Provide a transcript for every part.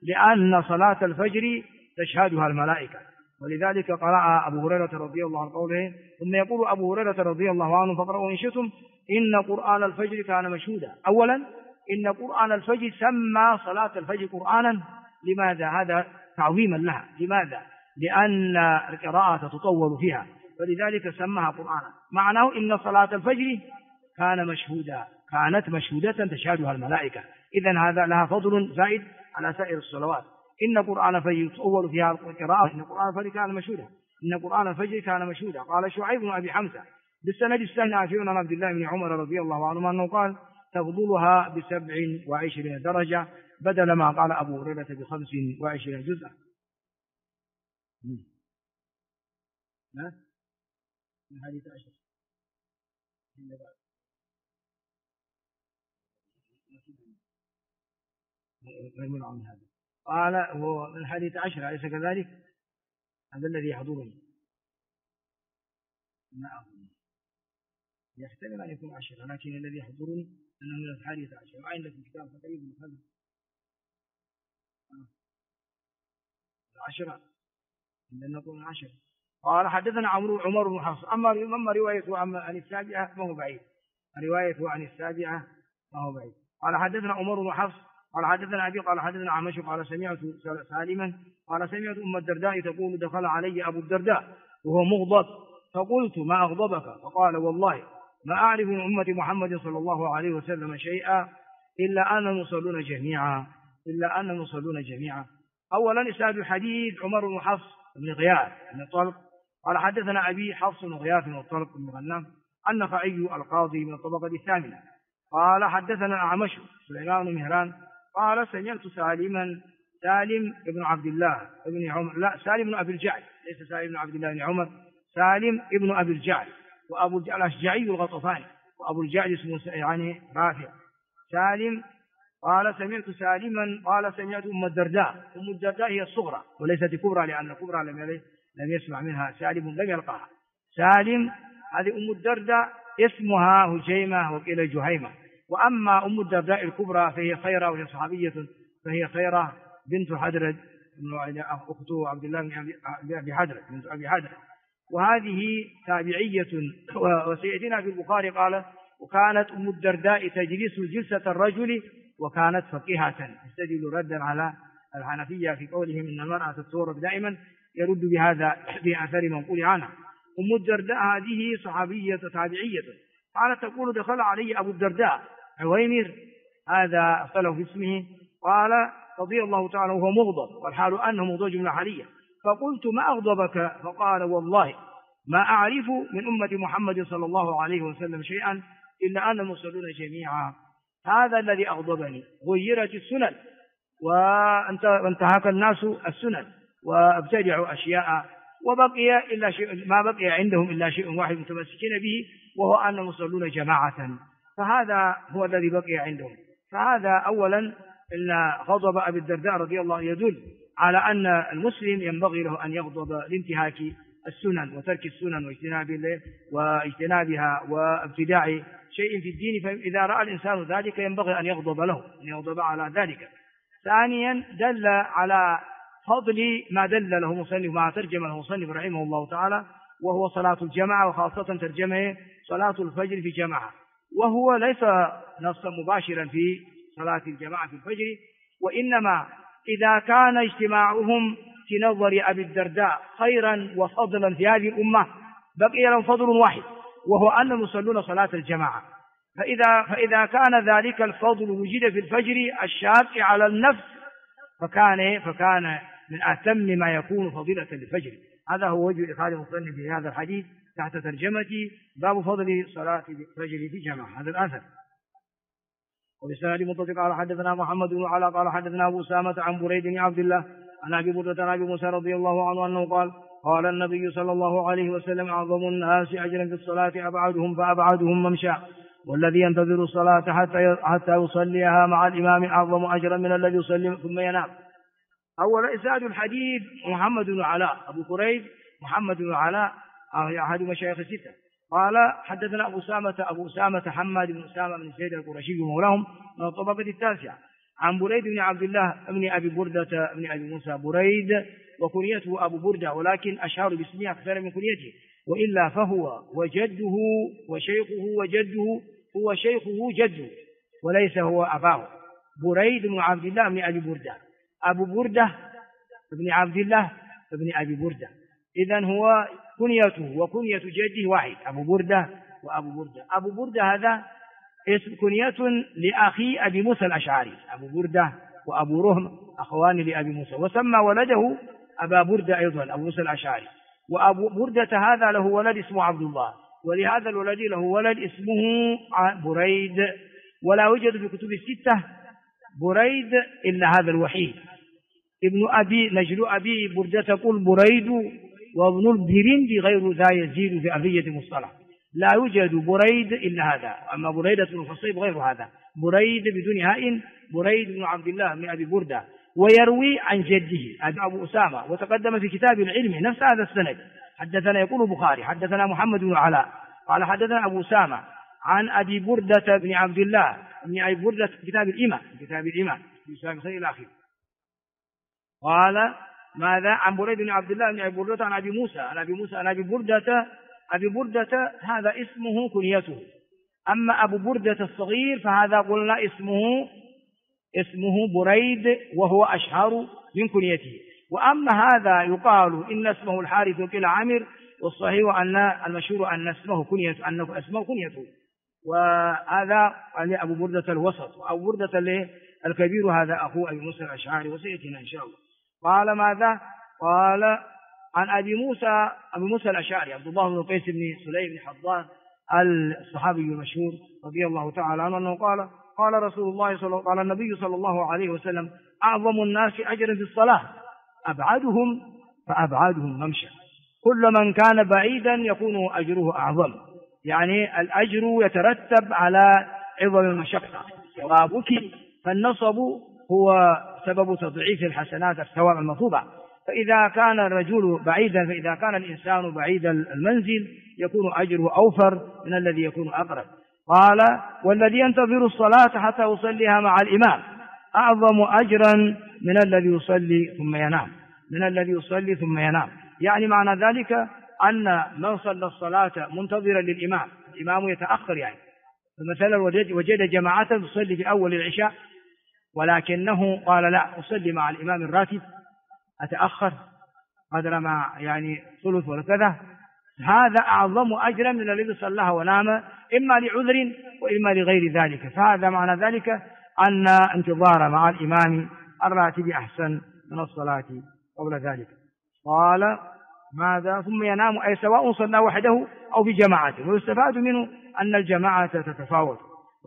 لأن صلاة الفجر تشهدها الملائكة. ولذلك قرأ أبو هريرة رضي الله عنه قوله: ثم يقول أبو هريرة رضي الله عنه فاقرأوا إن شئتم إن قرآن الفجر كان مشهودا. أولا إن قرآن الفجر سمى صلاة الفجر قرآنا. لماذا؟ هذا تعظيما لها. لماذا؟ لأن القراءة تطول فيها، فلذلك سماها قرآنا. معناه إن صلاة الفجر كانت مشهودة تشهدها الملائكة. إذن هذا لها فضل زائد على سائر الصلوات. إن قرآن الفجر يطول فيها القراءة. إن قرآن الفجر كان مشهودا. إن قرآن الفجر كان مشهودا. قال شعيب بن أبي حمزة بالسند السهل عن عبد الله بن عمر رضي الله عنهما أنه قال: تفضلها ب27 درجة بدل ما قال أبو هريرة ب25 جزءا. من حديث 10 قال هو من حديث 10 أليس كذلك؟ هذا الذي يحضرني. ما أظن يحتمل أن يكون 10، لكن الذي يحضرني أنه من الحديث 10. وعندك كتاب تقريبا هذا 10 إن نقول 10. قال: حدثنا عمر بن حفص. أما روايته عن السابعة ما هو بعيد. روايته عن السابعة ما هو بعيد. قال: حدثنا عمر بن حفص قال: حدثنا أبي قال: حدثنا عمش قال: سمعت سالما قال: سمعت أم الدرداء تقول: دخل علي أبو الدرداء وهو مغضب، فقلت: ما أغضبك؟ فقال: والله ما أعرف من أمة محمد صلى الله عليه وسلم شيئا إلا أنهم يصلون جميعا. أولا إسناد الحديث عمر بن حفص بن غياث بن الطلق قال: حدثنا أبي حفص بن غياث بن الطلق بن غنام النخعي القاضي من الطبقة الثامنة قال: حدثنا الأعمش سليمان بن مهران قال: سمعت سالم بن عبد الله بن عمر، لا سالم بن أبي الجعد، ليس سالم بن عبد الله بن عمر، سالم بن أبي الجعد، وأبو الجعد الأشجعي الغطفاني، وأبو الجعد اسمه يعني رافع. سالم قال: سمعت سالما قال: سمعت أم الدرداء. أم الدرداء هي الصغرى وليست الكبرى، لأن الكبرى لم يسمع منها سالم، لم يلقاها. سالم هذه أم الدرداء اسمها هجيمة وقيل جهيمة. وأما أم الدرداء الكبرى فهي خيرة، وهي صحابية، فهي خيرة بنت حدرد أخت عبد الله بن أبي حدرد، بنت أبي حدرد، وهذه تابعية. وسيأتينا في البخاري قال: وكانت أم الدرداء تجلس جلسة الرجل وكانت فقيهة. يستدل ردا على الحنفية في قولهم إن المرأة تتورط دائما، يرد بهذا بأثر منقول عنها. أم الدرداء هذه صحابية تابعية قالت تقول: دخل علي أبو الدرداء عويمر، هذا اختلف في اسمه، قال رضي الله تعالى وهو مغضب، والحال أنه مغضب جملة حالية، فقلت: ما أغضبك؟ فقال: والله ما أعرف من أمة محمد صلى الله عليه وسلم شيئا إلا أنهم يصلون جميعا. هذا الذي أغضبني. غيرت السنن وانتهك الناس السنن وابتدعوا أشياء، وبقي إلا شيء، ما بقي عندهم إلا شيء واحد متمسكين به، وهو أنهم يصلون جماعة، فهذا هو الذي بقي عندهم. فهذا أولا إن غضب أبي الدرداء رضي الله يدل على أن المسلم ينبغي له أن يغضب لانتهاك السنن وترك السنن واجتنابها وابتداع شيء في الدين. فإذا رأى الإنسان ذلك ينبغي أن يغضب له، أن يغضب على ذلك. ثانيا دل على فضل ما دل له مصنف، ما ترجم له مصنف رحمه الله تعالى، وهو صلاة الجماعة، وخاصة ترجمه صلاة الفجر في جماعة، وهو ليس نصا مباشرا في صلاة الجماعة في الفجر، وإنما إذا كان اجتماعهم في نظر أبي الدرداء خيرا وفضلا في هذه الأمة بقي لهم فضل واحد، وهو أنهم يصلون صلاة الجماعة. فإذا كان ذلك الفضل وجد في الفجر الشاق على النفس فكان من أتم ما يكون فضيلة للفجر. هذا هو وجه إخراج المصنف في هذا الحديث تحت ترجمة باب فضل صلاة الفجر في جماعة. هذا الأثر. وبسند متصل قال: حدثنا محمد بن علاء قال: حدثنا أبو أسامة عن بريد بن عبد الله عن أبي بردة عن أبي موسى رضي الله عنه أنه قال: قال النبي صلى الله عليه وسلم: أعظم الناس أجرا في الصلاة أبعدهم فأبعدهم ممشى، والذي ينتظر الصلاة حتى يصليها مع الإمام أعظم أجرا من الذي يصلي ثم ينام. أول إسناد الحديث محمد بن علاء أبو كريب محمد بن علاء أحد مشايخ الستة قال: حدثنا أبو أسامة حماد بن أسامة بن زيد القرشي مولاهم من الطبقة التاسعة عن بريد بن عبد الله بن أبي بردة بن أبي موسى بريد، وكنيته أبو بردة، ولكن أشار باسمه أكثر من كنيته، وإلا فهو وجده وشيخه وجده، هو شيخه جده وليس هو أباه. بريد بن عبد الله بن أبي بردة، أبو بردة بن عبد الله بن أبي بردة، إذن هو كنيته وكنية جده واحد، أبو بردة وأبو بردة. أبو بردة هذا اسم كنية لأخي أبي موسى الأشعري، أبو بردة وأبو رهم أخوان لأبي موسى، وسمى ولده أبا بردة أيضا أبو موسى الأشعري. وأبو بردة هذا له ولد اسمه عبد الله، ولهذا الولد له ولد اسمه بريد، ولا يوجد في كتب الستة بريد إلا هذا الوحيد. ابن أبي نجل أبي بردة تقول بريد، وابن البرند غير ذا يزيد في أبية مصطلح، لا يوجد بريد إلا هذا. أما بريدة بن الحصيب غير هذا، بريد بدون هاء، بريد بن عبد الله بن أبي بردة، ويروي عن جده أبو أسامة، وتقدم في كتاب العلم نفس هذا السند. حدثنا يقول البخاري حدثنا محمد بن علاء قال حدثنا أبو أسامة عن أبي بردة بن عبد الله بن أبي بردة في كتاب الإمام في سنة الأخير. قال ماذا؟ عن بريد بن عبد الله بن أبي بردة عن أبي موسى عن أبي بردة هذا اسمه كنيته. أما أبو بردة الصغير فهذا قلنا اسمه بريد، وهو أشهر من كنيته. وأما هذا يقال إن اسمه الحارث وقيل عامر، والصحيح أن المشهور أن اسمه كنيته، وهذا أبو بردة الوسط، وأبو بردة الكبير هذا أخو أبي موسى الأشعري، وسيأتينا إن شاء الله. قال ماذا؟ قال عن أبي موسى الأشعري عبد الله بن قيس بن سليم بن حضان الصحابي المشهور رضي الله تعالى عنه أنه قال رسول الله قال النبي صلى الله عليه وسلم: أعظم الناس أجرا في الصلاة أبعدهم فأبعدهم ممشى. كل من كان بعيدا يكون أجره أعظم، يعني الأجر يترتب على عظم المشقة. ثوابك فالنصب هو سبب تضعيف الحسنات الثواب المطلوبة. فإذا كان الرجل بعيدا، فإذا كان الإنسان بعيد المنزل يكون أجره أوفر من الذي يكون أقرب. قال: والذي ينتظر الصلاة حتى يصليها مع الإمام أعظم أجرا من الذي يصلي ثم ينام. يعني معنى ذلك أن من صلى الصلاة منتظرا للإمام، الإمام يتأخر، يعني فمثلا وجد جماعة تصلي في أول العشاء، ولكنه قال: لا، أصلي مع الإمام الراتب، أتأخر قدر ما يعني ثلث ولا كذا، هذا أعظم أجرا من الذي صلىها ونام، إما لعذر وإما لغير ذلك. فهذا معنى ذلك أن انتظار مع الإمام الراتب أحسن من الصلاة قبل ذلك. قال: ماذا؟ ثم ينام، أي سواء صلى وحده أو بجماعة. ويستفاد منه أن الجماعة تتفاوت،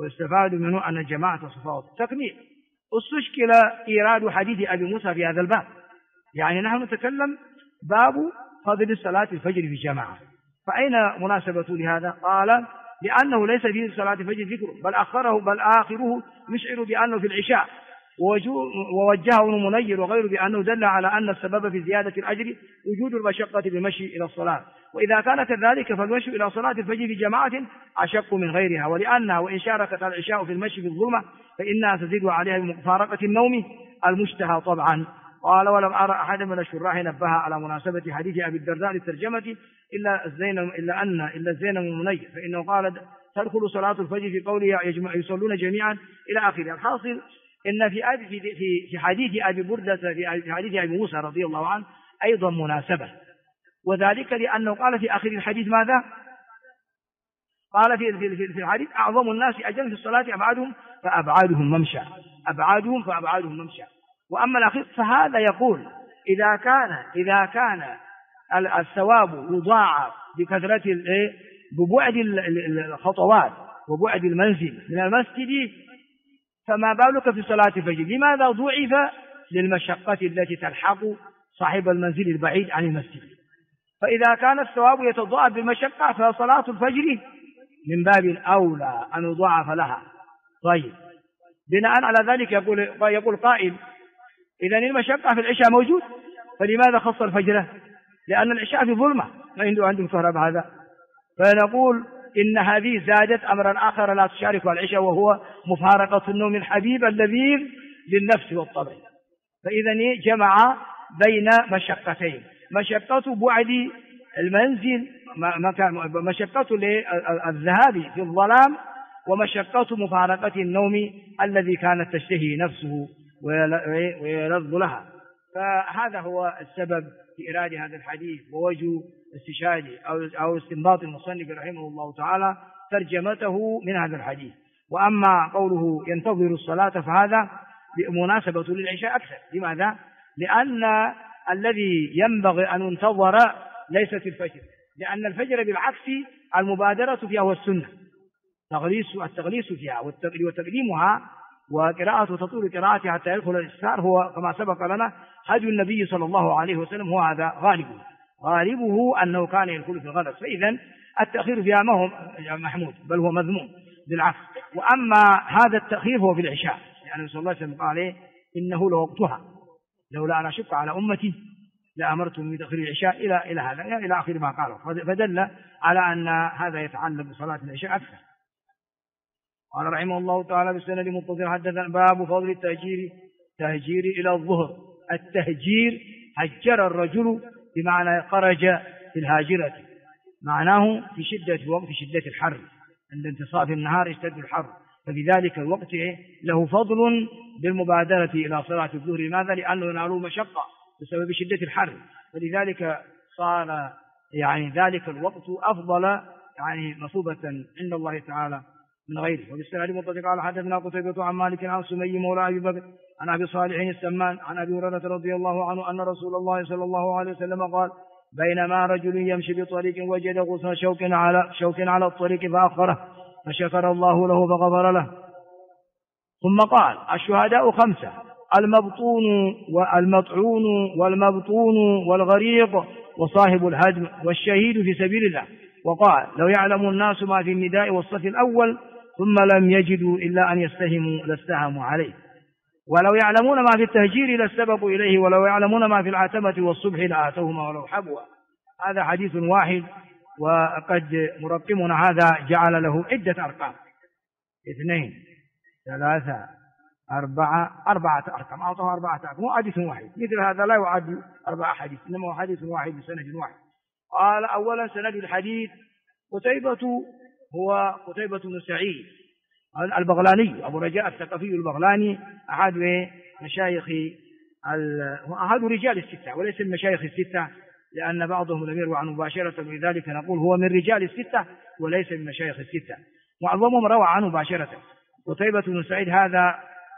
تكميل. استشكل إيراد حديث أبي موسى في هذا الباب، يعني نحن نتكلم باب فضل صلاة الفجر في جماعة، فأين مناسبة لهذا؟ قال: لأنه ليس في صلاة الفجر ذكر، بل آخره يشعر بأنه في العشاء، ووجهه ابن منير وغيره بأنه دل على أن السبب في زيادة الأجر وجود المشقة بالمشي إلى الصلاة، وإذا كان كذلك فالمشي إلى صلاة الفجر في جماعة أشق من غيرها، ولأنها وإن شاركت العشاء في المشي في الظلمة فإنها تزيد عليها بمفارقة النوم المشتهى طبعا. قال: ولم أرى أحد من الشراح نبه على مناسبة حديث أبي الدرداء للترجمة إلا الزين بن منير، فإنه قال: تدخل صلاة الفجر في قوله يصلون جميعا إلى آخره. الحاصل إن في حديث أبي بردة في حديث أبي موسى رضي الله عنه أيضا مناسبة، وذلك لأنه قال في آخر الحديث ماذا؟ قال في الحديث: أعظم الناس أجرا في الصلاة أبعادهم فأبعادهم ممشى. وأما الأخير فهذا يقول: إذا كان الثواب يضاعف بكثرة ببعد الخطوات وبعد المنزل من المسجد، فما بالك في صلاة الفجر؟ لماذا ضعف؟ للمشقة التي تلحق صاحب المنزل البعيد عن المسجد. فإذا كان الثواب يتضاعف بالمشقة فصلاة الفجر من باب الأولى أن يضاعف لها. طيب، بناء على ذلك يقول قائل: إذن المشقة في العشاء موجود، فلماذا خص الفجر؟ لأن العشاء في ظلمة، ما عندهم كهرباء هذا. فنقول إن هذه زادت أمرا آخر لا تشارك العشاء، وهو مفارقة النوم الحبيب اللذيذ للنفس والطبع. فإذا جمع بين مشقتين، مشقة بعد المنزل، مشقة للذهاب في الظلام، ومشقة مفارقة النوم الذي كانت تشتهي نفسه ويلذ لها. فهذا هو السبب في إيراد هذا الحديث ووجه استشهاد أو استنباط المصنف رحمه الله تعالى ترجمته من هذا الحديث. وأما قوله ينتظر الصلاة فهذا مناسبة للعشاء أكثر. لماذا؟ لأن الذي ينبغي أن ينتظر ليست الفجر، لأن الفجر بالعكس المبادرة فيها هو السنة، التغليس فيها وتقديمها وقراءة وتطول قراءتها حتى يدخل الإسفار هو كما سبق لنا هدي النبي صلى الله عليه وسلم، هو هذا غالبه أنه كان يدخل في الغلس. فإذا التأخير فيها ما هو محمود بل هو مذموم بالعكس. وأما هذا التأخير هو في العشاء، يعني صلى الله عليه وسلم قال عليه إنه لوقتها لولا أن أشق على أمتي لأمرتم بتأخير العشاء إلى هذا يعني إلى آخر ما قاله، فدل على أن هذا يتعلق بصلاة العشاء أكثر. قال رحمه الله تعالى بالسند متصل حدثنا باب فضل تهجير إلى الظهر. التهجير هجر الرجل بمعنى خرج في الهاجرة، معناه في شدة وقت شدة الحر، عند انتصاف النهار يشتد الحر، فبذلك الوقت له فضل بالمبادرة إلى صلاة الظهر. لماذا؟ لأنه يناله مشقة بسبب شدة الحر، فلذلك صار يعني ذلك الوقت أفضل يعني مثوبة عند الله تعالى من غيره. وبالسند متصل قال حدثنا قتيبة عن مالك عن سمي مولى أبي بكر عن أبي صالح السمان عن أبي هريرة رضي الله عنه أن رسول الله صلى الله عليه وسلم قال بينما رجل يمشي بطريق وجد غصن شوك على الطريق فأخره فشكر الله له فغفر له. ثم قال الشهداء 5: المبطون والمطعون والمبطون والغريق وصاحب الهدم والشهيد في سبيل الله. وقال لو يعلم الناس ما في النداء والصف الأول ثم لم يجدوا إلا أن يستهموا لاستهموا عليه، ولو يعلمون ما في التهجير لاستبقوا إليه، ولو يعلمون ما في العتمة والصبح لآتوهما ولو حبوا. هذا حديث واحد، وقد مرقمنا هذا جعل له عدة أرقام: 2 3 4 أرقام، أعطاه 4 أرقام، مو حديث واحد. مثل هذا لا يعد 4 حديث، إنما هو حديث واحد بسند واحد. قال أولا سند الحديث قتيبة هو قتيبة بن سعيد البغلاني أبو رجاء الثقفي البغلاني، أحد مشايخ أحد رجال الستة وليس من مشايخ الستة، لأن بعضهم لم يروى عنه مباشرة، ولذلك نقول هو من رجال الستة وليس من مشايخ الستة، معظمهم روى عنه مباشرة. قتيبة بن سعيد هذا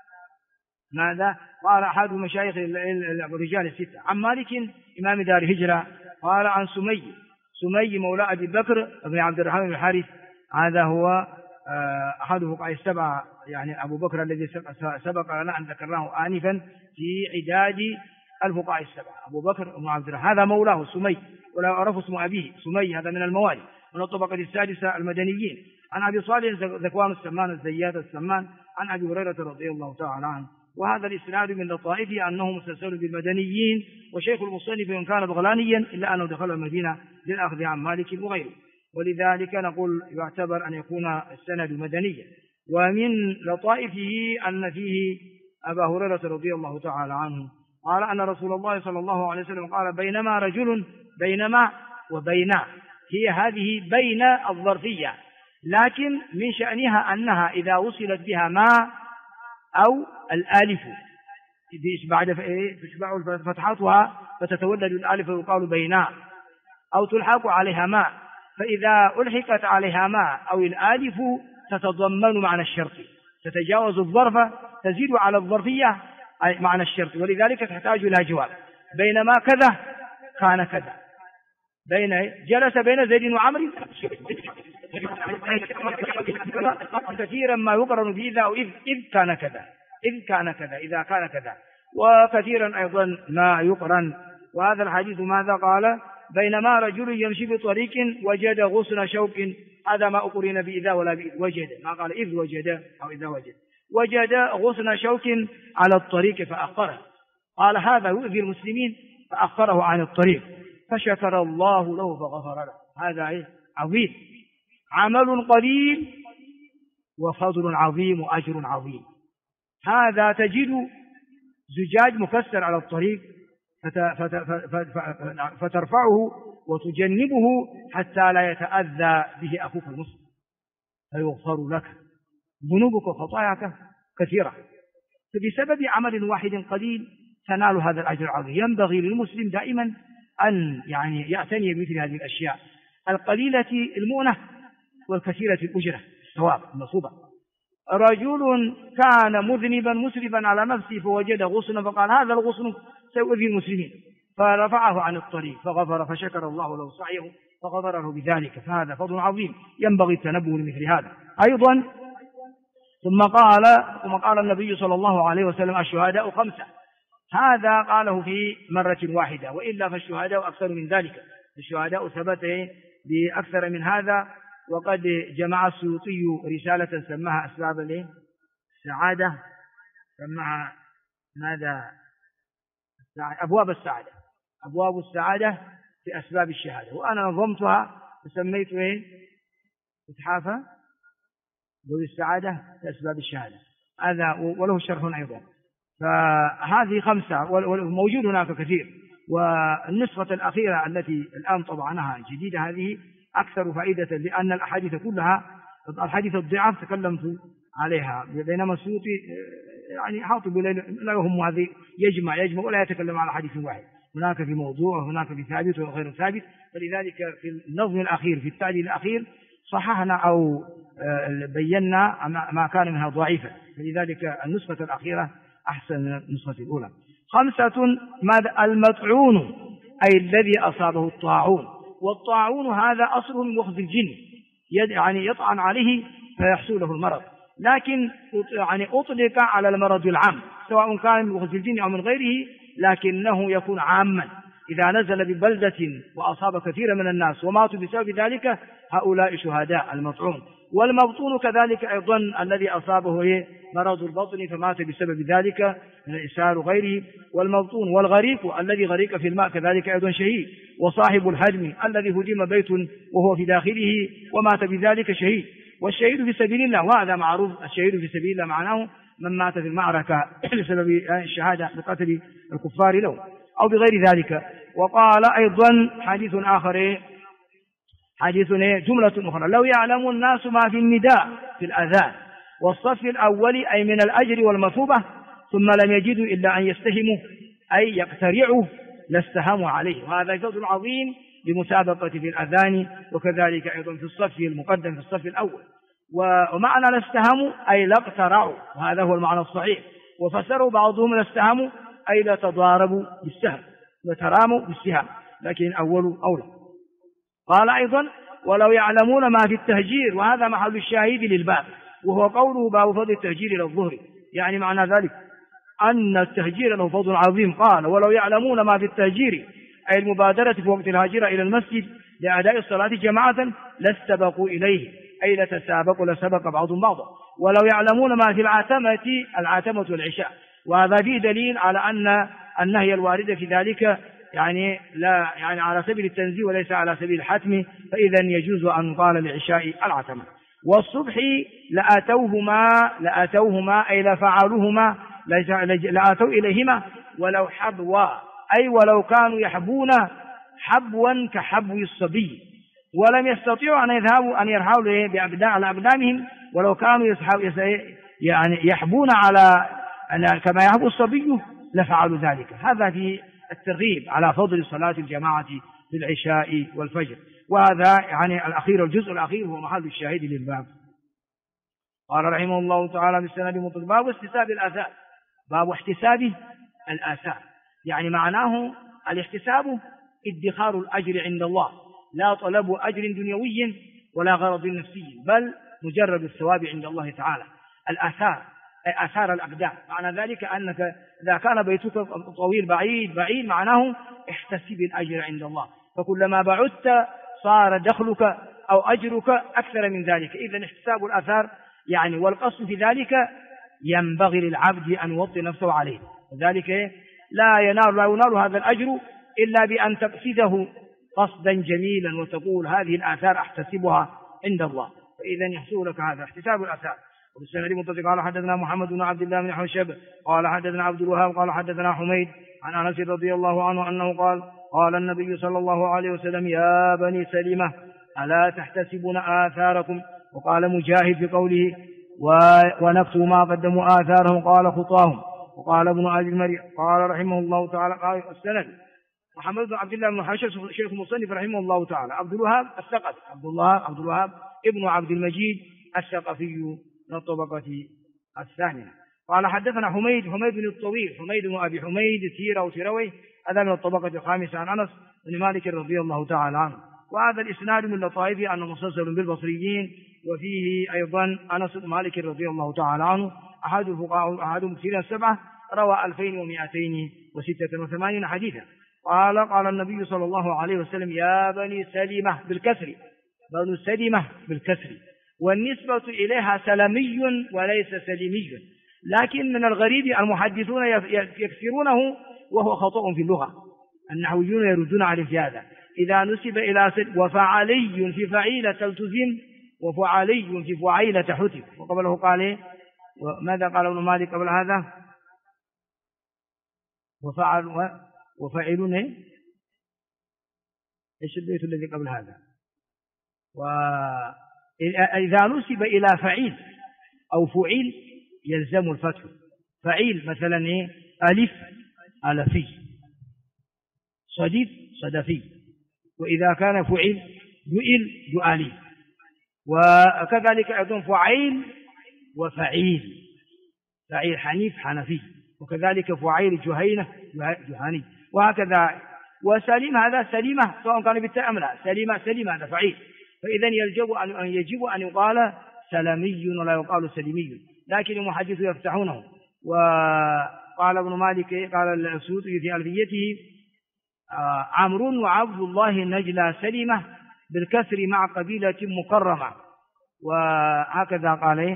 ماذا؟ قال أحد مشايخ رجال الستة. عن مالك إمام دار هجرة قال عن سمي مولى أبي بكر بن عبد الرحمن بن الحارث، هذا هو أحد فقهاء السبعة، يعني أبو بكر الذي سبق لنا أن ذكرناه آنفا في عداد الفقهاء السبعة. أبو بكر بن عبد الرحمن هذا مولاه سمي، ولا يعرف اسم أبيه سمي، هذا من الموالي من الطبقة السادسة المدنيين. عن أبي صالح ذكوان السمان الزيات السمان عن أبي هريرة رضي الله تعالى عنه. وهذا الإسناد من لطائفه أنه مسلسل بالمدنيين، وشيخ المصنف وإن كان بغلانيا إلا أنه دخل المدينة للأخذ عن مالك وغيره، ولذلك نقول يعتبر أن يكون السند مدنيا. ومن لطائفه أن فيه أبا هريرة رضي الله تعالى عنه قال أن رسول الله صلى الله عليه وسلم قال بينما رجل، بينما وبينا هي هذه بين الظرفية، لكن من شأنها أنها إذا وصلت بها ما أو الآلف تشبع فتحاتها فتتولد الآلف ويقال بينا، أو تلحق عليها ما، فإذا ألحقت عليها ما أو الآلف تتضمن معنى الشرط، تتجاوز الظرف، تزيد على الظرفية معنى الشرط، ولذلك تحتاج إلى جواب. بينما كذا كان كذا، جلس بين زيد وعمر كثيرا ما يقرن بإذا أو إذ كان كذا، إذ كان كذا، إذا كان كذا، وكثيرا أيضا ما يقرن. وهذا الحديث ماذا قال؟ بينما رجل يمشي بطريق وجد غصن شوك، هذا ما أقرن بإذا ولا بإذ، وجد، ما قال إذ وجد أو إذا وجد غصن شوك على الطريق فأخره، قال هذا يؤذي المسلمين فأخره عن الطريق فشكر الله له فغفر له. هذا عظيم، عمل قليل وفضل عظيم وأجر عظيم. هذا تجد زجاج مكسر على الطريق فترفعه وتجنبه حتى لا يتأذى به أخوك المسلم فيغفر لك ذنوبك وخطاياك كثيرة. فبسبب عمل واحد قليل تنال هذا الأجر العظيم. ينبغي للمسلم دائما أن يعتني بمثل هذه الأشياء القليلة المؤنة والكثيرة الأجرة الثواب المصوبة. رجل كان مذنبا مسرفا على نفسه فوجد غصنا فقال هذا الغصن سيؤذي المسلمين فرفعه عن الطريق فغفر فشكر الله له سعيه فغفر له بذلك. فهذا فضل عظيم ينبغي التنبه لمثل هذا. أيضا ثم قال النبي صلى الله عليه وسلم الشهداء 5. هذا قاله في مرة واحدة وإلا فالشهداء أكثر من ذلك. الشهداء ثبت بأكثر من هذا. وقد جمع السيوطي رسالة سماها أسباب السعادة سماها ماذا أبواب السعادة في أسباب الشهادة وأنا نظمتها وسميت إتحافة أبواب السعادة في أسباب الشهادة هذا وله شرح أيضا. فهذه 5 وموجود هناك كثير. والنسخة الأخيرة التي الآن طبعناها جديدة هذه أكثر فائدة لأن الأحاديث كلها الحديث الضعاف تكلمت عليها بينما السيوطي حاطب لا يهم هذه يجمع ولا يتكلم على حديث واحد. هناك في موضوع وهناك في ثابت وغير ثابت. فلذلك في النظم الأخير في التعديل الأخير صححنا أو بينا ما كان منها ضعيفا. فلذلك النسخة الأخيرة أحسن من النسخة الأولى. 5 ماذا المطعون أي الذي أصابه الطاعون. والطاعون هذا أصله من وخز الجن يطعن عليه فيحصل له المرض لكن أطلق على المرض العام سواء كان من وخز الجن أو من غيره لكنه يكون عاما. إذا نزل ببلدة وأصاب كثير من الناس وماتوا بسبب ذلك هؤلاء شهداء المطعون. والمبطون كذلك أيضا الذي أصابه مرض البطن فمات بسبب ذلك من الإسهال وغيره. والمبطون والغريق الذي غريق في الماء كذلك أيضا شهيد. وصاحب الهدم الذي هدم بيت وهو في داخله ومات بذلك شهيد. والشهيد في سبيل الله وهذا معروف. الشهيد في سبيل الله معناه من مات في المعركة بسبب الشهادة بقتل الكفار له أو بغير ذلك. وقال أيضا حديث آخر جملة أخرى لو يعلم الناس ما في النداء في الأذان والصف الأول أي من الأجر والمثوبة ثم لم يجدوا إلا أن يستهموا أي يقترعوا لاستهموا عليه. وهذا فضل عظيم لمسابقة في الأذان وكذلك أيضا في الصف المقدم في الصف الأول. ومعنى لاستهموا أي لاقترعوا وهذا هو المعنى الصحيح. وفسروا بعضهم لاستهموا أي لا تضاربوا بالسهم وتراموا بالسهام لكن أول أولى. قال أيضا ولو يعلمون ما في التهجير وهذا محل الشاهد للباب وهو قوله باب فضل التهجير إلى الظهر يعني معنى ذلك أن التهجير له فضل عظيم. قال ولو يعلمون ما في التهجير أي المبادرة في وقت الهاجرة إلى المسجد لأداء الصلاة جماعة لاستبقوا إليه أي لتسابقوا لسبق بعضهم بعضا. ولو يعلمون ما في العتمة والعشاء وهذا فيه دليل على أن النهي الوارد في ذلك لا على سبيل التنزيه وليس على سبيل الحتم. فإذا يجوز أن قال لعشاء العتمة. والصبح لأتوهما أي لفعلوهما لأتوا إليهما ولو حبوا أي ولو كانوا يحبون حبوا كحبو الصبي ولم يستطيعوا أن يرحلوا على أقدامهم ولو كانوا يحبون على كما يحب الصبي لفعلوا ذلك. هذا في الترغيب على فضل صلاة الجماعة في العشاء والفجر. وهذا الأخير الجزء الأخير هو محل الشاهد للباب. قال رحمه الله تعالى بالسند مطلق باب احتساب الآثار. باب احتساب الآثار معناه الاحتساب ادخار الأجر عند الله لا طلب أجر دنيوي ولا غرض نفسي بل مجرد الثواب عند الله تعالى. الآثار أي آثار الأقدام معنى ذلك أنك إذا كان بيتك طويل بعيد معناه احتسب الأجر عند الله فكلما بعدت صار دخلك أو أجرك أكثر من ذلك. إذن احتساب الآثار والقصد في ذلك ينبغي للعبد أن يوطي نفسه عليه. وذلك لا ينال هذا الأجر إلا بأن تقصده قصدا جميلا وتقول هذه الآثار أحتسبها عند الله. فإذا يحصل لك هذا احتساب الآثار. وبالسند المتصل قال حدثنا محمد بن عبد الله بن حوشب قال حدثنا عبد الوهاب قال حدثنا حميد عن أنس رضي الله عنه أنه قال قال النبي صلى الله عليه وسلم يا بني سلمة ألا تحتسبون آثاركم. وقال مجاهد في قوله ونكتب ما قدموا آثارهم قال خطاهم. وقال ابن أبي المري قال رحمه الله تعالى قال السند محمد بن عبد الله بن حوشب شيخ المصنف رحمه الله تعالى. عبد الوهاب الثقفي عبد الوهاب ابن عبد المجيد الثقفي من الطبقة الثانية. قال حدثنا حميد بن الطويل حميد بن أبي حميد سيرة وسيروي هذا من الطبقة الخامسة عن أنس بن مالك رضي الله تعالى عنه. وهذا الإسناد من لطائفه أنه مسلسل بالبصريين وفيه أيضا أنس بن مالك رضي الله تعالى عنه أحد الفقهاء أحد المكثرين السبعة روى 2286 حديثا. قال النبي صلى الله عليه وسلم يا بني سلمة بالكسر بنو سلمة بالكسر والنسبة إليها سلمي وليس سلمي لكن من الغريب المحدثون يكسرونه وهو خطأ في اللغة. النحويون يردون عليه في هذا إذا نسب إلى وفعلي في فعيلة تلتزم وفعلي في فعيلة حتف. وقبله قال ماذا قال ابن مالك قبل هذا وفعلون ايش البيت الذي قبل هذا وإذا نسب إلى فعيل أو فعيل يلزم الفتح. فعيل مثلا ألف ألفي صديف صدفي وإذا كان فعيل دؤل دؤالي وكذلك أيضا فعيل وفعيل فعيل حنيف حنفي وكذلك فعيل جهينة جهاني وهكذا. وسليم هذا سليمة سواء كان بالتاء أم لا سليمة هذا فعيل فإذا يجب أن يقال سلمي ولا يقال سلمي لكن المحدث يفتحونه. وقال ابن مالك قال السيوطي في ألفيته عمرو وعبد الله نجلى سلمة بالكسر مع قبيلة مكرمة وهكذا قال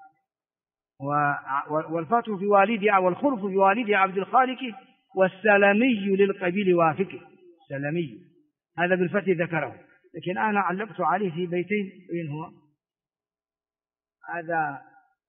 والفتح في والدها والخلف في والدها عبد الخالق والسلمي للقبيل وافك سلمي هذا بالفتح ذكره. لكن أنا علقت عليه في بيتين وين هو هذا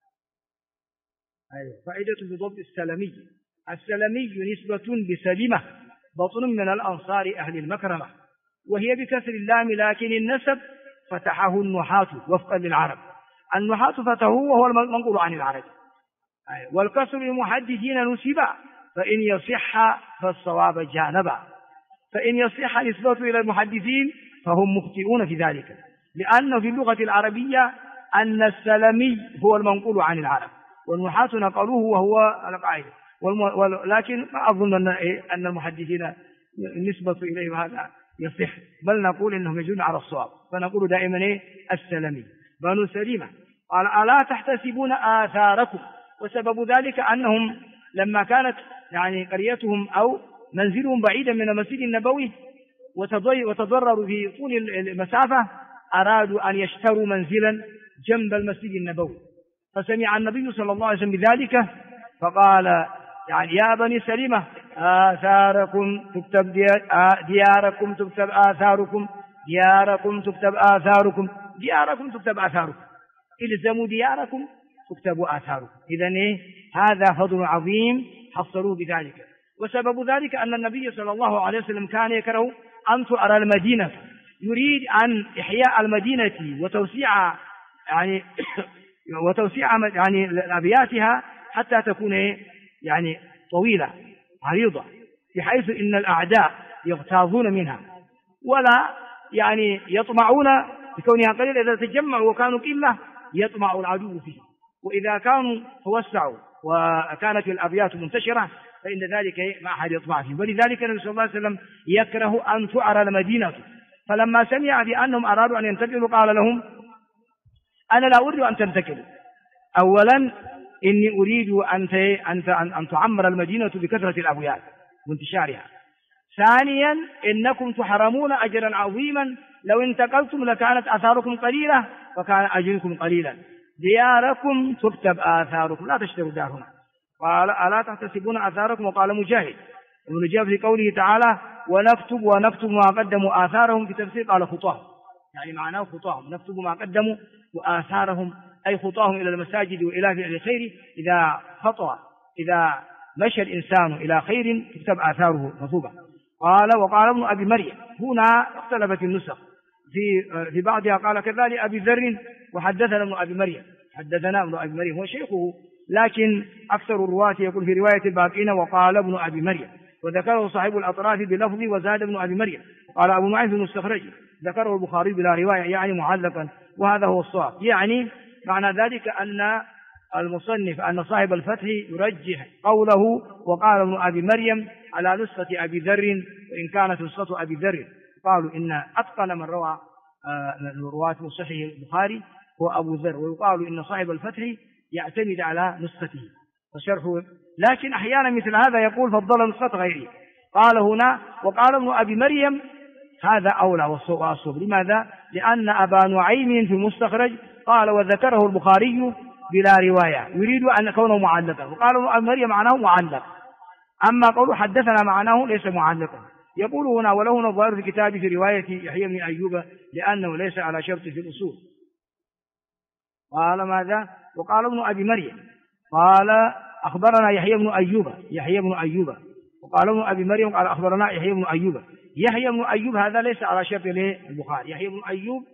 فائدة في ضبط السلمي نسبة بسلمة بطن من الأنصار أهل المكرمة وهي بكسر اللام لكن النسب فتحه النحاة وفقا للعرب. النحاة فتحه وهو المنقول عن العرب والكسر للمحدثين نسبا فإن يصح فالصواب جانبا فإن يصح نسبة إلى المحدثين فهم مخطئون في ذلك لأن في اللغة العربية أن السلمي هو المنقول عن العرب والنحاة نقلوه وهو القاعدة لكن ما أظن أن المحدثين النسبة إليهم هذا يصح بل نقول إنهم يجون على الصواب فنقول دائما السلمي بنو سلمة. قال ألا تحتسبون آثاركم. وسبب ذلك أنهم لما كانت قريتهم أو منزلهم بعيدا من المسجد النبوي وتضرروا في طول المسافة أرادوا أن يشتروا منزلا جنب المسجد النبوي فسمع النبي صلى الله عليه وسلم بذلك فقال يا بني سلمة آثاركم تكتب دياركم تكتب آثاركم دياركم تكتب آثاركم إلزموا دياركم تكتب آثاركم. إذن هذا فضل عظيم حصلوه بذلك. وسبب ذلك أن النبي صلى الله عليه وسلم كان يكره أن تؤرى المدينة يريد أن إحياء المدينة وتوسيع أبياتها حتى تكون طويلة عريضة بحيث إن الأعداء يغتاظون منها ولا يطمعون بكونها قليلة. إذا تجمعوا وكانوا قلة يطمع العدو فيه وإذا كانوا توسعوا وكانت الأبيات منتشرة فإن ذلك ما أحد يطمع فيه. ولذلك النبي صلى الله عليه وسلم يكره أن تعرى المدينة فلما سمع بأنهم أرادوا أن ينتقلوا قال لهم أنا لا أريد أن تنتقلوا. أولا إني أريد أن تعمر المدينة بكثرة الأبيات وانتشارها. ثانيا إنكم تحرمون أجرا عظيما لو انتقلتم لكانت آثاركم قليلة وكان أجركم قليلا. دياركم تكتب آثاركم لا تشتروا دار هنا. قال ألا تحتسبون آثاركم. وقال مجاهد ابن جابر في قوله تعالى ونكتب ما قدموا آثارهم في تفسير قال خطاهم معناه خطاهم نكتب ما قدموا وآثارهم أي خطاهم إلى المساجد وإلى فعل الخير، إذا خطأ إذا مشى الإنسان إلى خير تكتب آثاره مكتوبة. وقال ابن أبي مريم، هنا اختلفت النسخ في بعضها قال كذلك أبي ذر وحدثنا ابن أبي مريم، حدثنا ابن أبي مريم هو شيخه، لكن أكثر الرواة يقول في رواية الباقين وقال ابن أبي مريم، وذكره صاحب الأطراف بلفظ وزاد ابن أبي مريم. قال أبو نعيم في المستخرج ذكره البخاري بلا رواية يعني معلقا، وهذا هو الصواب. يعني معنى ذلك أن المصنف أن صاحب الفتح يرجح قوله وقال ابن أبي مريم على نسخة أبي ذر، وإن كانت نسخة أبي ذر قالوا إن أتقن من روى رواة صحيح البخاري هو أبو ذر، ويقال إن صاحب الفتح يعتمد على نسخته وشرحه، لكن أحيانا مثل هذا يقول فضل نسخة غيره. قال هنا وقال ابن أبي مريم هذا أولى والصواب. لماذا؟ لأن أبا نعيم في المستخرج قال وذكره البخاري بلا رواية، يريد أن كونه معلقا، وقال ابن أبي مريم معناه معلق، أما قوله حدثنا معناه ليس معلقا. يقول هنا وله نظائر في كتابه في رواية يحيى بن أيوب لأنه ليس على شرط في الأصول. قال ماذا؟ وقال ابن أبي مريم قال أخبرنا يحيى بن أيوب وقال ابن أبي مريم قال أخبرنا يحيى بن أيوب. يحيى بن أيوب هذا ليس على شرط البخاري، يحيى بن أيوب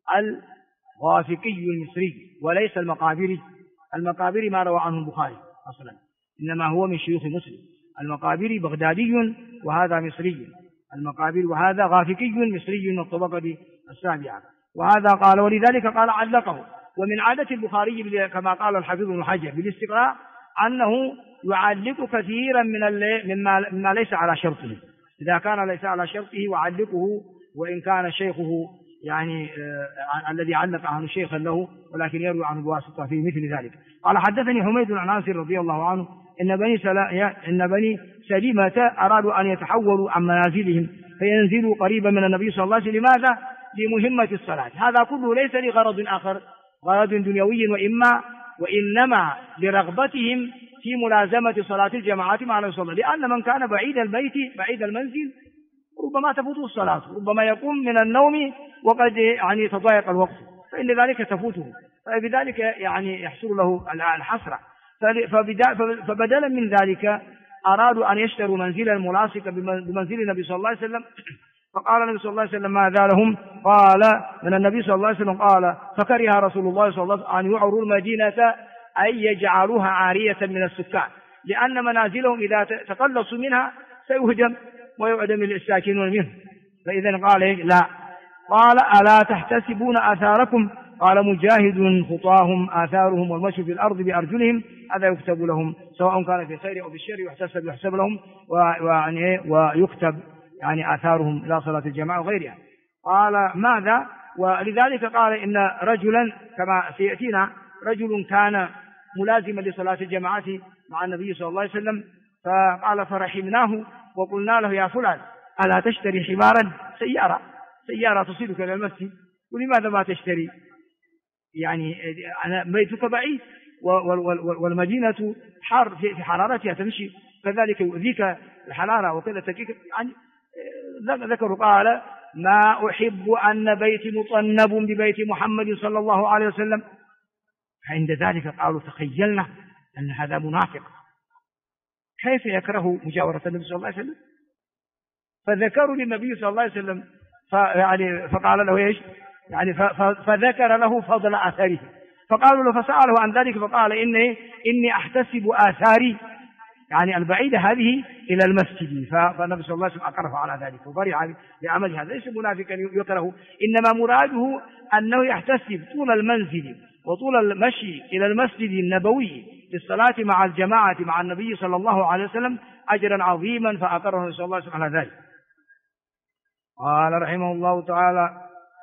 الغافقي المصري وليس المقابري. المقابري ما روى عنه البخاري أصلا، إنما هو من شيوخ مسلم. المقابري بغدادي وهذا مصري، المقابري وهذا غافقي مصري من الطبقة السابعة. وهذا قال ولذلك قال علقه. ومن عادة البخاري كما قال الحافظ ابن حجر بالاستقراء أنه يعلق كثيرا مما ليس على شرطه، إذا كان ليس على شرطه يعلقه، وإن كان شيخه يعني الذي علق عنه شيخا له ولكن يروي عنه بواسطة في مثل ذلك. قال حدثني حميد بن ناصر رضي الله عنه إن بني سليمة أرادوا أن يتحولوا عن منازلهم فينزلوا قريبا من النبي صلى الله عليه وسلم. لماذا؟ لمهمة الصلاة. هذا كله ليس لغرض آخر، غرض دنيوي وإنما لرغبتهم في ملازمة صلاة الجماعات مع النبي صلى الله عليه وسلم، لأن من كان بعيد البيت بعيد المنزل ربما تفوته الصلاة، ربما يقوم من النوم وقد يعني تضايق الوقت، فإن ذلك تفوته، فبذلك يعني يحصل له الحسرة. فبدلا من ذلك أرادوا أن يشتروا منزلا ملاصقا بمنزل النبي صلى الله عليه وسلم. فقال النبي صلى الله عليه وسلم ماذا لهم؟ قال من النبي صلى الله عليه وسلم قال فكره رسول الله صلى الله عليه وسلم أن يعروا المدينة أي يجعلوها عارية من السكان، لأن منازلهم إذا تقلصوا منها سيهدم ويعدم الساكنون منه. فإذا قال لا. قال ألا تحتسبون آثاركم؟ قال مجاهد خطاهم آثارهم والمشي في الأرض بأرجلهم، هذا يكتب لهم سواء كان في خير أو في الشر، يحسب لهم ويكتب يعني آثارهم إلى صلاة الجماعة وغيرها. قال ماذا؟ ولذلك قال إن رجلا كما سيأتينا رجل كان ملازما لصلاة الجماعة مع النبي صلى الله عليه وسلم، فقال فرحمناه وقلنا له يا فلان ألا تشتري حمارا سيارة تصيرك إلى المسجد، ولماذا ما تشتري؟ يعني أنا بيتك بعيد والمدينة حار في حرارتها تمشي، كذلك يؤذيك الحرارة وكذا تكيك. يعني ذكر قال ما أحب أن بيتي مطنب ببيت محمد صلى الله عليه وسلم. عند ذلك قالوا تخيلنا أن هذا منافق، كيف يكره مجاورة النبي صلى الله عليه وسلم؟ فذكروا للنبي صلى الله عليه وسلم فقال له ايش؟ يعني فذكر له فضل آثاره، فقالوا له فسأله عن ذلك فقال إني أحتسب آثاري يعني البعيدة هذه إلى المسجد. فالنبي صلى الله عليه وسلم أقره على ذلك وبرع بعمل هذا. ليس منافقا يكره، إنما مراده أنه يحتسب طول المنزل وطول المشي إلى المسجد النبوي للصلاة مع الجماعة مع النبي صلى الله عليه وسلم أجرا عظيما، فأقره النبي صلى الله عليه وسلم على ذلك. قال رحمه الله تعالى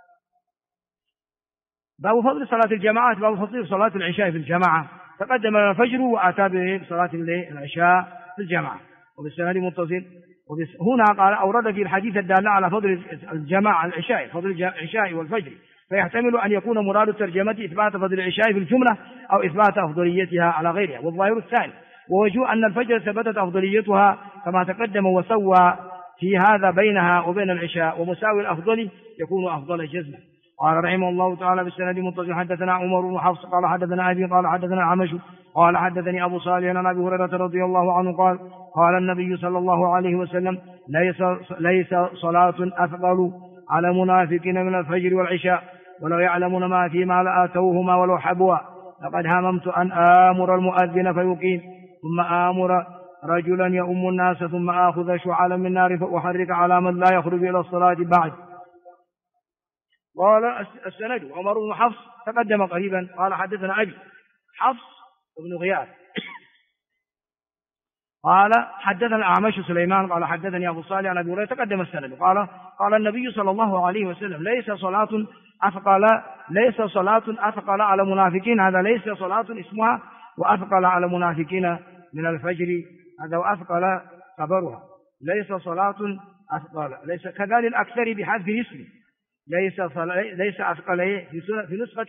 باب فضل صلاة الجماعة، باب فضل صلاة العشاء في الجماعة. تقدم لنا الفجر وأتى بصلاة العشاء في الجماعة وبالسند متصل. هنا قال أورد في الحديث الدال على فضل الجماعة العشاء، فضل العشاء والفجر، فيحتمل أن يكون مراد الترجمة إثبات فضل العشاء في الجملة أو إثبات أفضليتها على غيرها، والظاهر الثاني. ووجه أن الفجر ثبتت أفضليتها كما تقدم، وسوى في هذا بينها وبين العشاء، ومساوي الأفضل يكون أفضل جزما. قال رحمه الله تعالى بالسند متصل حدثنا عمر بن حفص قال حدثنا أبي قال حدثنا عمش قال حدثني أبو صالح عن أبي هريرة رضي الله عنه قال قال النبي صلى الله عليه وسلم ليس صلاة أثقل على منافقين من الفجر والعشاء ولو يعلمون ما فيما لآتوهما ولو حبوا لقد هممت أن آمر المؤذن فيقيم ثم آمر رجلا يؤم الناس ثم آخذ شعالا من نار فأحرك على من لا يخرج إلى الصلاة بعد. قال السند عمر بن حفص تقدم قريبا قال حدثنا أبي حفص بن غياث قال حدثنا الأعمش سليمان قال حدثني أبو صالح عن أبي هريرة تقدم السند قال النبي صلى الله عليه وسلم ليس صلاة أثقل على منافقين. هذا ليس صلاة اسمها وأثقل على منافقين من الفجر هذا وأثقل خبرها ليس صلاة أثقل ليس كذلك الأكثر بحذف اسم ليس أثقل في نسخة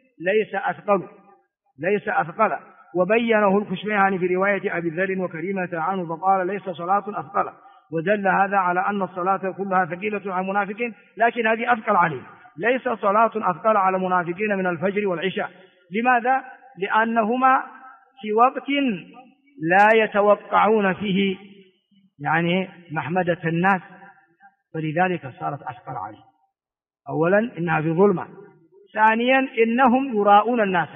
ليس أثقل وبينه الخشميهاني في رواية أبي ذر وكريمة عنه فقال ليس صلاة أثقل ودل هذا على أن الصلاة كلها ثقيلة على المنافقين لكن هذه أثقل عليه. ليس صلاة أثقل على المنافقين من الفجر والعشاء. لماذا؟ لأنهما في وقت لا يتوقعون فيه يعني محمدة الناس فلذلك صارت أثقل عليه. أولا إنها في ظلمة ثانيا إنهم يراؤون الناس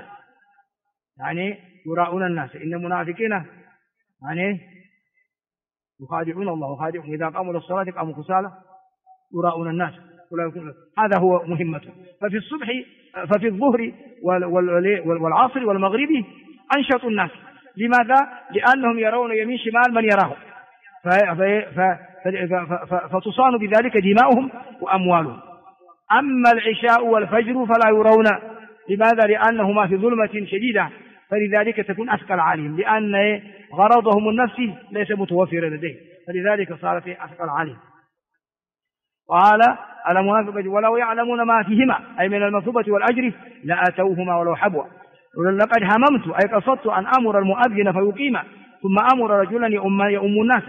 إن المنافقين يخادعون الله وخادعهم إذا قاموا للصلاة قاموا كسالى يراؤون الناس هذا هو مهمته. ففي الصبح ففي الظهر والعصر والمغرب أنشط الناس. لماذا؟ لأنهم يرون يمين شمال من يراهم فتصان بذلك دماؤهم وأموالهم. أما العشاء والفجر فلا يرون. لماذا؟ لأنهما في ظلمة شديدة فلذلك تكون أثقل عليهم لأن غرضهم النفسي ليس متوفرا لديه فلذلك صارت أثقل عليهم. قال على منافق ولو يعلمون ما فيهما أي من المثوبة والأجر لأتوهما ولو حبوا لقد هممت أي قصدت أن أمر المؤذن فيقيم ثم أمر رجلا يؤم الناس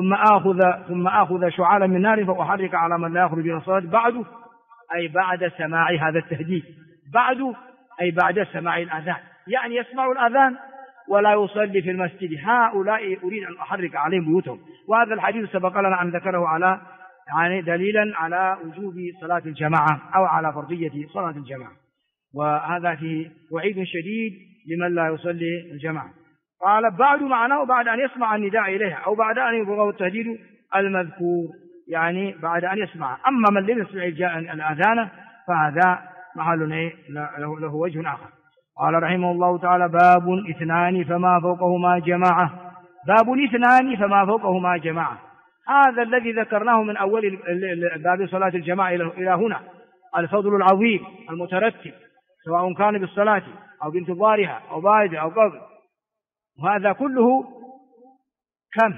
ثم آخذ شعالا من نار فأحرك على من لا يخرج من الصلاة بعد أي بعد سماع هذا التهديد بعد أي بعد سماع الأذان يعني يسمع الأذان ولا يصلي في المسجد. هؤلاء أريد أن أحرك عليهم بيوتهم. وهذا الحديث سبق لنا أن ذكره على دليلا على وجوب صلاة الجماعة أو على فرضية صلاة الجماعة وهذا فيه وعيد شديد لمن لا يصلي الجماعة. قال بعد معناه بعد أن يسمع النداء إليها أو بعد أن يبلغه التهديد المذكور يعني بعد أن يسمع. أما من لم يسمع الأذان فهذا محل له وجه آخر. قال رحمه الله تعالى باب اثنان فما فوقهما جماعة. باب اثنان فما فوقهما جماعة هذا الذي ذكرناه من أول باب صلاة الجماعة إلى هنا الفضل العظيم المترتب سواء كان بالصلاة أو بانتظارها أو بعد أو قبل وهذا كله كم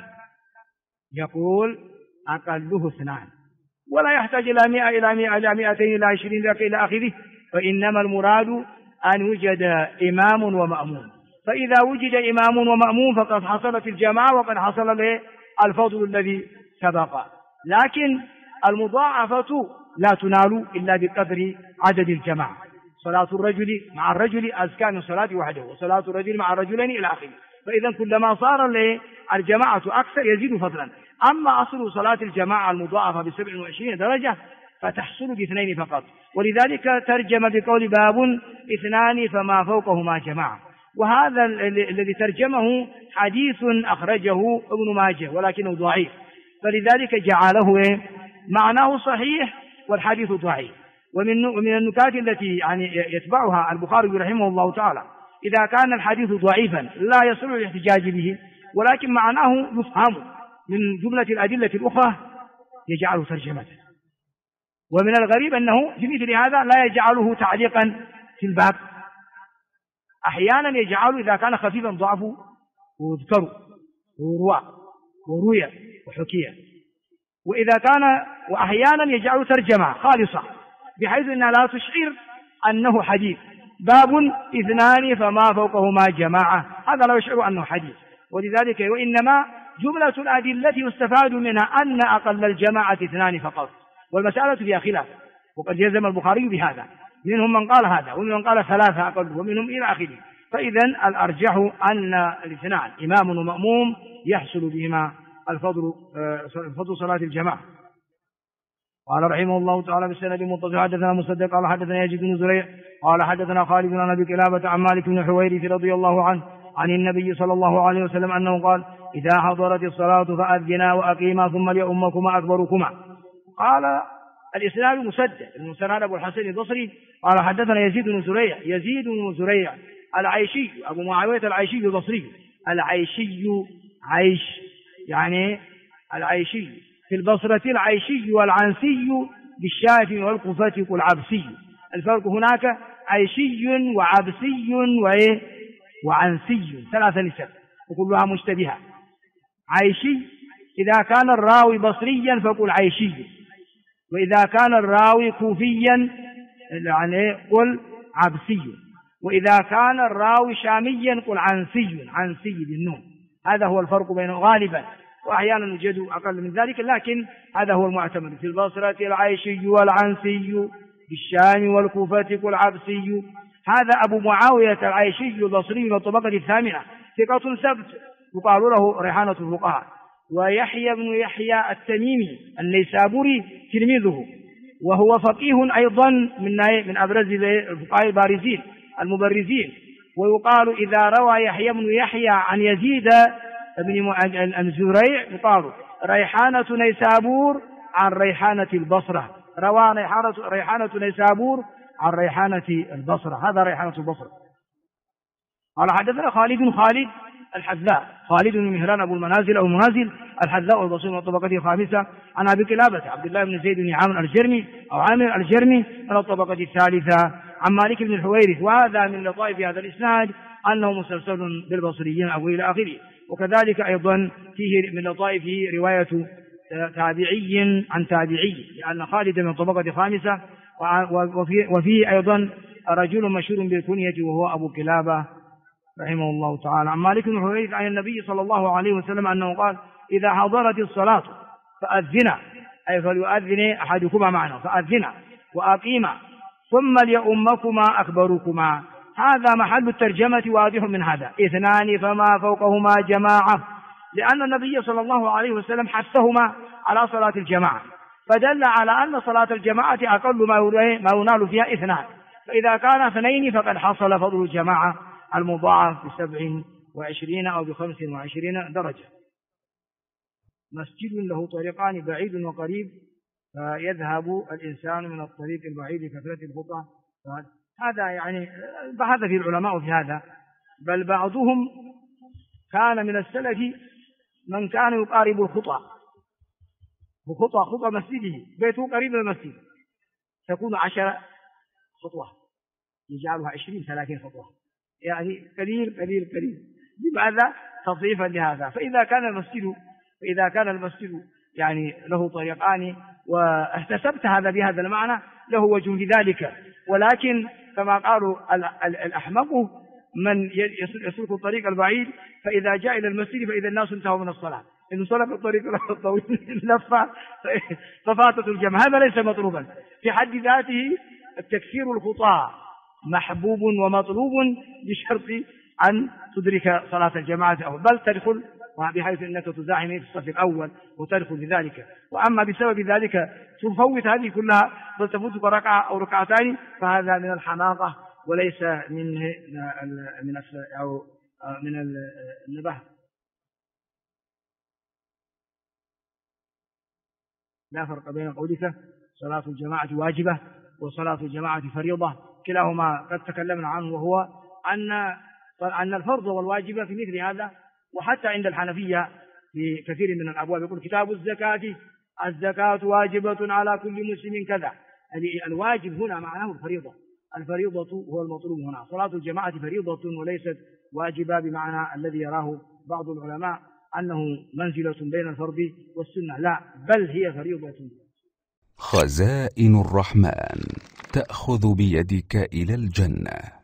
يقول أقله اثنان ولا يحتاج إلى 100 إلى 100 إلى 200 إلى 20 إلى آخره فإنما المراد أن يوجد إمام ومأمون. فإذا وجد إمام ومأمون فقد حصلت الجماعة وقد حصل له الفضل الذي سبق. لكن المضاعفة لا تنال إلا بقدر عدد الجماعة. صلاة الرجل مع الرجل أزكى من صلاة وحده وصلاة الرجل مع الرجلين إلى آخره. فإذا كلما صار الجماعة أكثر يزيد فضلا. أما أصل صلاة الجماعة المضاعفة ب27 درجة فتحصل باثنين فقط ولذلك ترجم بقول باب اثنان فما فوقهما جماعة. وهذا الذي ترجمه حديث أخرجه ابن ماجه ولكنه ضعيف فلذلك جعله معناه صحيح والحديث ضعيف. ومن النكات التي يتبعها البخاري رحمه الله تعالى إذا كان الحديث ضعيفا لا يصل الاحتجاج به ولكن معناه يفهم من جملة الأدلة الأخرى يجعله ترجمة. ومن الغريب أنه في مثل هذا لا يجعله تعليقا في الباب أحيانا يجعله إذا كان خفيفا ضعفه وذكره وروي وحكي وإذا كان وأحيانا يجعله ترجمة خالصة بحيث أنها لا تشعر أنه حديث. باب اثنان فما فوقهما جماعة هذا لا يشعر أنه حديث. ولذلك وإنما جملة الأدلة يستفاد منها أن أقل الجماعة اثنان فقط والمسألة فيها خلاف وقد جزم البخاري بهذا منهم من قال هذا ومنهم من قال 3 أقل ومنهم إلى آخره. فإذا الأرجح أن الاثنان إمام ومأموم يحصل بهما الفضل صلاة الجماعة. قال رحمه الله تعالى بالسند المتصل حدثنا مسدد قال حدثنا يزيد بن زريع قال حدثنا خالد بن أبي كلابة عن مالك بن حويرث رضي الله عنه عن النبي صلى الله عليه وسلم أنه قال إذا حضرت الصلاة فأذنا وأقيما ثم ليؤمكما أكبركما. قال الإسناد مسدد المسند أبو الحسن البصري قال حدثنا يزيد بن زريع العيشي أبو معاوية العيشي البصري. العيشي عيش يعني العيشي في البصرة العيشي والعنسي بالشاة والكوفة والعبسي. الفرق هناك عيشي وعبسي وعنسي 3 نسب وكلها مشتبهة. عيشي إذا كان الراوي بصريا فقل عيشي، وإذا كان الراوي كوفيا يعني قل عبسي، وإذا كان الراوي شاميا قل عنسي بالنون. هذا هو الفرق بينه غالبا، وأحيانا يوجد أقل من ذلك، لكن هذا هو المعتمد. في البصرة العيشي والعنسي بالشام والكوفة والعبسي. هذا أبو معاوية العيشي البصري من الطبقة الثامنة ثقة ثبت يقال له ريحانة الفقهاء. ويحيى بن يحيى التميمي النيسابوري تلميذه، وهو فقيه أيضا من أبرز الفقهاء البارزين المبرزين. ويقال إذا روى يحيى بن يحيى عن يزيد بن زريع يقال ريحانة نيسابور عن ريحانة البصرة، روى ريحانة نيسابور عن ريحانة البصرة. هذا ريحانة البصرة. قال حدثنا خالد الحذاء، خالد بن مهران أبو المنازل أو المنازل الحذاء والبصري من الطبقة الخامسة عن أبي كلابة عبد الله بن زيد بن عامر الجرمي من الطبقة الثالثة عن مالك بن الحويرث. وهذا من لطائف هذا الإسناد أنه مسلسل بالبصريين أو إلى آخره. وكذلك أيضا فيه من لطائفه رواية تابعي عن تابعي، لأن خالد من الطبقة الخامسة. وفيه أيضا رجل مشهور بالكنية وهو أبو كلابة رحمه الله تعالى عن مالك بن حويرث عن النبي صلى الله عليه وسلم أنه قال إذا حضرت الصلاة فأذنا، أي فليؤذن أحدكما معنا، فأذنا وأقيما ثم ليؤمكما أكبركما. هذا محل الترجمة واضح من هذا، 2 فما فوقهما جماعة، لأن النبي صلى الله عليه وسلم حثهما على صلاة الجماعة، فدل على أن صلاة الجماعة أقل ما ينال فيها 2. فإذا كان 2 فقد حصل فضل الجماعة المضاعف ب27 أو ب25 درجة. مسجد له طريقان بعيد وقريب، فيذهب الإنسان من الطريق البعيد لكثرة الخطى. هذا يعني بحث في العلماء في هذا، بل بعضهم كان من السلف من كان يقارب الخطى خطى مسجده، بيته قريب من المسجد تكون 10 خطوة، يجعلها 20-30 خطوة، يعني قليل لماذا؟ تضعيفا لهذا. فإذا كان المسجد يعني له طريقان واحتسبت هذا بهذا المعنى له وجه لذلك. ولكن كما قالوا الأحمق من يسلك الطريق البعيد، فإذا جاء إلى المسجد فإذا الناس انتهوا من الصلاة، إن سلك الطريق الطويل لفة ففاتت الجمع. هذا ليس مطلوبا في حد ذاته. التكثير الخطى محبوب ومطلوب بشرط أن تدرك صلاة الجماعة أول، بل تدخل بحيث أنك تزاحم في الصف الأول وتدخل بذلك. وأما بسبب ذلك تفوت هذه كلها بل تفوتك ركعة أو ركعتين، فهذا من الحماقة وليس من النبه. لا فرق بين قولك صلاة الجماعة واجبة وصلاة الجماعة فريضة، كلاهما قد تكلمنا عنه، وهو أن الفرض والواجب في مثل هذا. وحتى عند الحنفية في كثير من الأبواب يقول كتاب الزكاة واجبة على كل مسلم كذا. الواجب هنا معناه الفريضة هو المطلوب هنا. صلاة الجماعة فريضة وليست واجبة بمعنى الذي يراه بعض العلماء أنه منزلة بين الفرض والسنة، لا، بل هي فريضة. خزائن الرحمن تأخذ بيدك إلى الجنة.